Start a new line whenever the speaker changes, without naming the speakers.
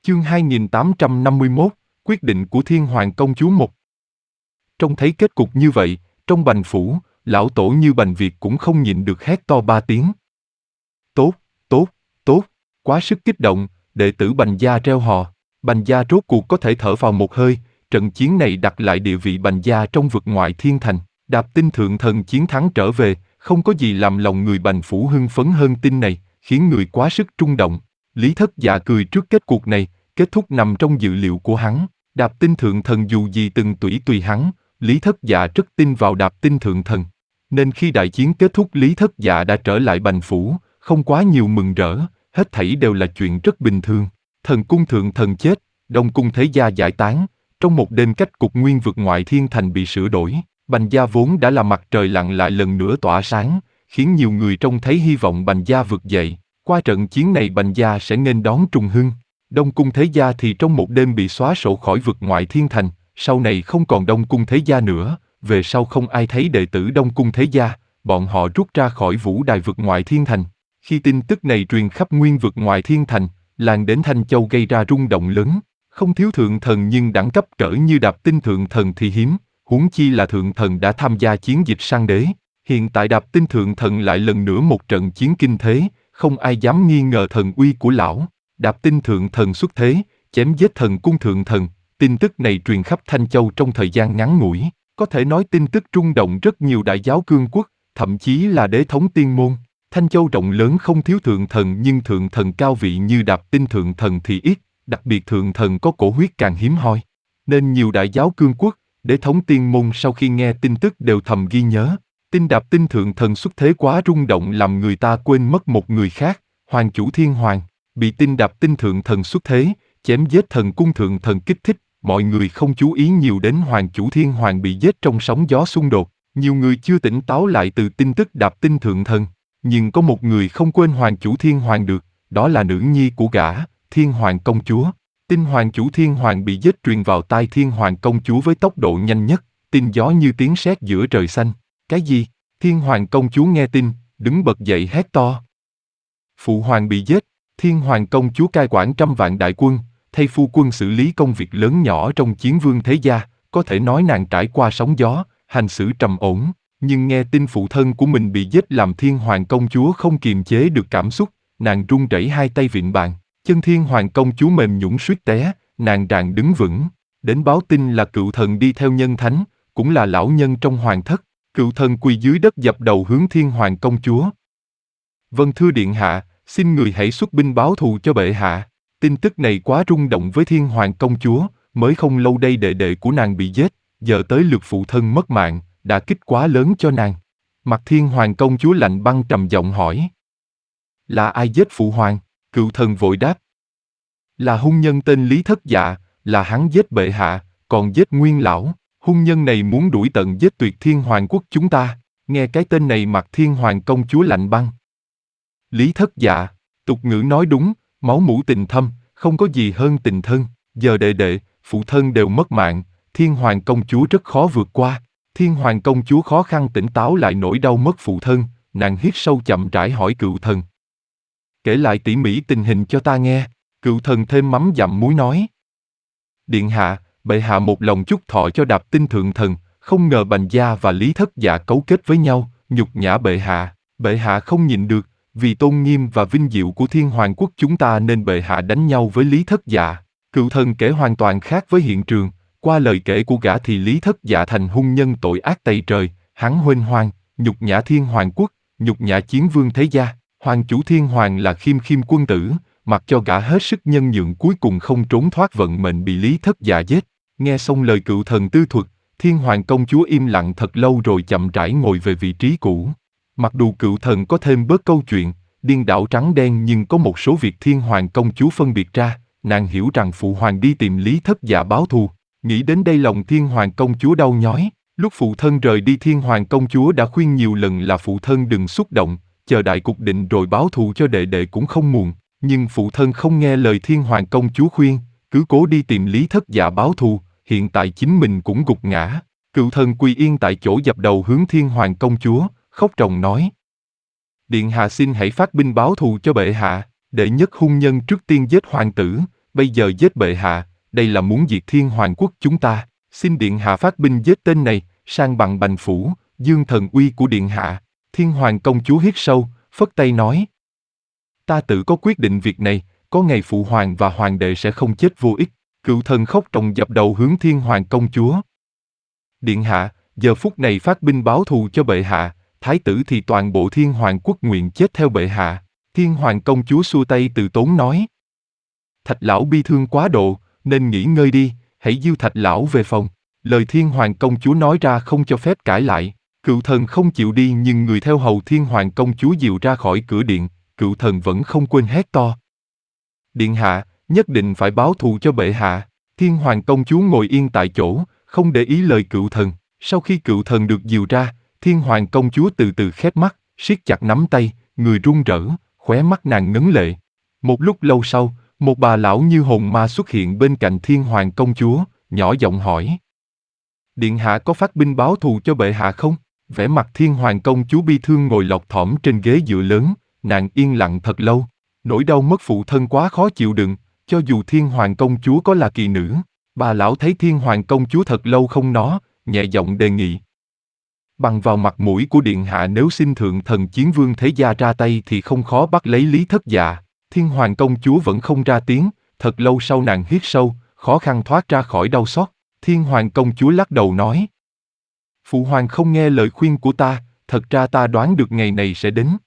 Chương 2851, quyết định của Thiên Hoàng Công Chúa 1. Trông thấy kết cục như vậy, trong Bành Phủ, lão tổ Như Bành Việt cũng không nhịn được hét to 3 tiếng. Tốt, tốt, tốt, quá sức kích động, đệ tử Bành gia reo hò. Bành gia rốt cuộc có thể thở vào một hơi, trận chiến này đặt lại địa vị Bành gia trong vực ngoại thiên thành. Đạp Tinh Thượng Thần chiến thắng trở về, không có gì làm lòng người Bành Phủ hưng phấn hơn tin này, khiến người quá sức rung động. Lý Thất Dạ cười trước kết cuộc này, kết thúc nằm trong dự liệu của hắn. Đạp Tinh Thượng Thần dù gì từng tùy hắn, Lý Thất Dạ rất tin vào Đạp Tinh Thượng Thần. Nên khi đại chiến kết thúc Lý Thất Dạ đã trở lại Bành Phủ, không quá nhiều mừng rỡ, hết thảy đều là chuyện rất bình thường. Thần cung Thượng Thần chết, Đông cung thế gia giải tán, trong một đêm cách cục nguyên vực ngoại thiên thành bị sửa đổi. Bành gia vốn đã là mặt trời lặn lại lần nữa tỏa sáng, khiến nhiều người trông thấy hy vọng Bành gia vực dậy. Qua trận chiến này Bành gia sẽ nghênh đón trùng hưng. Đông cung thế gia thì trong một đêm bị xóa sổ khỏi vực ngoại thiên thành, sau này không còn Đông cung thế gia nữa, về sau không ai thấy đệ tử Đông cung thế gia, bọn họ rút ra khỏi vũ đài vực ngoại thiên thành. Khi tin tức này truyền khắp nguyên vực ngoại thiên thành, lan đến Thanh Châu gây ra rung động lớn. Không thiếu thượng thần nhưng đẳng cấp cỡ như Đạp Tinh Thượng Thần thì hiếm, huống chi là thượng thần đã tham gia chiến dịch săn đế. Hiện tại Đạp Tinh Thượng Thần lại lần nữa một trận chiến kinh thế, không ai dám nghi ngờ thần uy của lão. Đạp Tinh Thượng Thần xuất thế, chém giết thần cung thượng thần. Tin tức này truyền khắp Thanh Châu trong thời gian ngắn ngủi, có thể nói tin tức rung động rất nhiều đại giáo cương quốc, thậm chí là đế thống tiên môn. Thanh Châu rộng lớn không thiếu thượng thần nhưng thượng thần cao vị như Đạp Tinh Thượng Thần thì ít, đặc biệt thượng thần có cổ huyết càng hiếm hoi. Nên nhiều đại giáo cương quốc, đế thống tiên môn sau khi nghe tin tức đều thầm ghi nhớ. Tin Đạp Tinh Thượng Thần xuất thế quá rung động làm người ta quên mất một người khác, Hoàng chủ Thiên Hoàng. Bị tin Đạp Tinh Thượng Thần xuất thế, chém giết thần cung thượng thần kích thích, mọi người không chú ý nhiều đến Hoàng chủ Thiên Hoàng bị giết trong sóng gió xung đột. Nhiều người chưa tỉnh táo lại từ tin tức Đạp Tinh Thượng Thần. Nhưng có một người không quên Hoàng chủ Thiên Hoàng được, đó là nữ nhi của gã, Thiên Hoàng Công Chúa. Tin Hoàng chủ Thiên Hoàng bị giết truyền vào tai Thiên Hoàng Công Chúa với tốc độ nhanh nhất, tin gió như tiếng sét giữa trời xanh. Cái gì? Thiên Hoàng Công Chúa nghe tin, đứng bật dậy hét to. Phụ hoàng bị giết, Thiên Hoàng Công Chúa cai quản trăm vạn đại quân, thay phu quân xử lý công việc lớn nhỏ trong chiến vương thế gia, có thể nói nàng trải qua sóng gió, hành xử trầm ổn, nhưng nghe tin phụ thân của mình bị giết làm Thiên Hoàng Công Chúa không kiềm chế được cảm xúc, nàng run rẩy hai tay vịn bàn, chân Thiên Hoàng Công Chúa mềm nhũn suýt té, nàng ràng đứng vững, đến báo tin là cựu thần đi theo nhân thánh, cũng là lão nhân trong hoàng thất, cựu thần quỳ dưới đất dập đầu hướng Thiên Hoàng Công Chúa. Vâng thưa điện hạ, xin người hãy xuất binh báo thù cho bệ hạ. Tin tức này quá rung động với Thiên Hoàng Công Chúa, mới không lâu đây đệ đệ của nàng bị giết, giờ tới lượt phụ thân mất mạng, đả kích quá lớn cho nàng. Mặt Thiên Hoàng Công Chúa lạnh băng trầm giọng hỏi. Là ai giết phụ hoàng? Cựu thần vội đáp. Là hung nhân tên Lý Thất Dạ, là hắn giết bệ hạ, còn giết nguyên lão. Hung nhân này muốn đuổi tận giết tuyệt Thiên Hoàng quốc chúng ta. Nghe cái tên này mặt Thiên Hoàng Công Chúa lạnh băng. Lý Thất Dạ, tục ngữ nói đúng, máu mủ tình thâm, không có gì hơn tình thân. Giờ đệ đệ, phụ thân đều mất mạng, Thiên Hoàng Công Chúa rất khó vượt qua. Thiên Hoàng Công Chúa khó khăn tỉnh táo lại nỗi đau mất phụ thân, nàng hít sâu chậm rãi hỏi cựu thần. Kể lại tỉ mỉ tình hình cho ta nghe, cựu thần thêm mắm dặm muối nói. Điện hạ, bệ hạ một lòng chúc thọ cho Đạp Tinh Thượng Thần, không ngờ Bành gia và Lý Thất Dạ cấu kết với nhau, nhục nhã bệ hạ không nhịn được, vì tôn nghiêm và vinh diệu của Thiên Hoàng quốc chúng ta nên bệ hạ đánh nhau với Lý Thất Dạ. Cựu thần kể hoàn toàn khác với hiện trường, qua lời kể của gã thì Lý Thất Dạ thành hung nhân tội ác tày trời, hắn huênh hoang, nhục nhã Thiên Hoàng quốc, nhục nhã chiến vương thế gia. Hoàng chủ Thiên Hoàng là khiêm khiêm quân tử, mặc cho gã hết sức nhân nhượng cuối cùng không trốn thoát vận mệnh bị Lý Thất Dạ giết. Nghe xong lời cựu thần tư thuật, Thiên Hoàng Công Chúa im lặng thật lâu rồi chậm rãi ngồi về vị trí cũ. Mặc dù cựu thần có thêm bớt câu chuyện, điên đảo trắng đen nhưng có một số việc Thiên Hoàng Công Chúa phân biệt ra, nàng hiểu rằng phụ hoàng đi tìm Lý Thất Dạ báo thù. Nghĩ đến đây lòng Thiên Hoàng Công Chúa đau nhói, lúc phụ thân rời đi Thiên Hoàng Công Chúa đã khuyên nhiều lần là phụ thân đừng xúc động, chờ đại cục định rồi báo thù cho đệ đệ cũng không muộn, nhưng phụ thân không nghe lời Thiên Hoàng Công Chúa khuyên, cứ cố đi tìm Lý Thất Dạ báo thù, hiện tại chính mình cũng gục ngã. Cựu thần quỳ yên tại chỗ dập đầu hướng Thiên Hoàng Công Chúa, khóc ròng nói. Điện hạ xin hãy phát binh báo thù cho bệ hạ, đệ nhất hung nhân trước tiên giết hoàng tử, bây giờ giết bệ hạ, đây là muốn diệt Thiên Hoàng quốc chúng ta, xin điện hạ phát binh giết tên này, san bằng Bành phủ, dương thần uy của điện hạ. Thiên Hoàng công chúa hít sâu, phất tay nói. Ta tự có quyết định việc này, có ngày phụ hoàng và hoàng đệ sẽ không chết vô ích. Cựu thần khóc ròng dập đầu hướng Thiên Hoàng công chúa. Điện hạ, giờ phút này phát binh báo thù cho bệ hạ, thái tử thì toàn bộ Thiên Hoàng quốc nguyện chết theo bệ hạ. Thiên Hoàng công chúa xua tay từ tốn nói. Thạch lão bi thương quá độ, nên nghỉ ngơi đi, hãy diêu Thạch lão về phòng. Lời Thiên Hoàng công chúa nói ra không cho phép cãi lại. Cựu thần không chịu đi nhưng người theo hầu Thiên Hoàng công chúa dìu ra khỏi cửa điện, cựu thần vẫn không quên hét to. Điện hạ, nhất định phải báo thù cho bệ hạ. Thiên Hoàng công chúa ngồi yên tại chỗ, không để ý lời cựu thần. Sau khi cựu thần được dìu ra, Thiên Hoàng công chúa từ từ khép mắt, siết chặt nắm tay, người run rẩy, khóe mắt nàng ngấn lệ. Một lúc lâu sau, một bà lão như hồn ma xuất hiện bên cạnh Thiên Hoàng công chúa, nhỏ giọng hỏi. Điện hạ có phát binh báo thù cho bệ hạ không? Vẻ mặt Thiên Hoàng công chúa bi thương ngồi lọt thỏm trên ghế dựa lớn, nàng yên lặng thật lâu. Nỗi đau mất phụ thân quá khó chịu đựng, cho dù Thiên Hoàng công chúa có là kỳ nữ. Bà lão thấy Thiên Hoàng công chúa thật lâu không nói, nhẹ giọng đề nghị. Bằng vào mặt mũi của điện hạ, nếu xin thượng thần chiến vương thế gia ra tay thì không khó bắt lấy Lý Thất Dạ. Thiên Hoàng công chúa vẫn không ra tiếng, thật lâu sau nàng hít sâu, khó khăn thoát ra khỏi đau xót. Thiên Hoàng công chúa lắc đầu nói. Phụ hoàng không nghe lời khuyên của ta, thật ra ta đoán được ngày này sẽ đến.